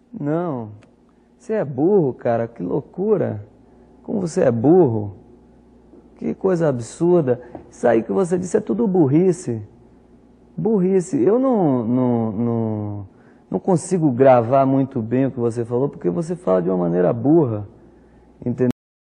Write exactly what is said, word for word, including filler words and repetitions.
Não, você é burro, cara, que loucura. Como você é burro. Que coisa absurda. Isso aí que você disse é tudo burrice. Burrice. Eu não, não, não, não consigo gravar muito bem o que você falou, porque você fala de uma maneira burra. Entendeu?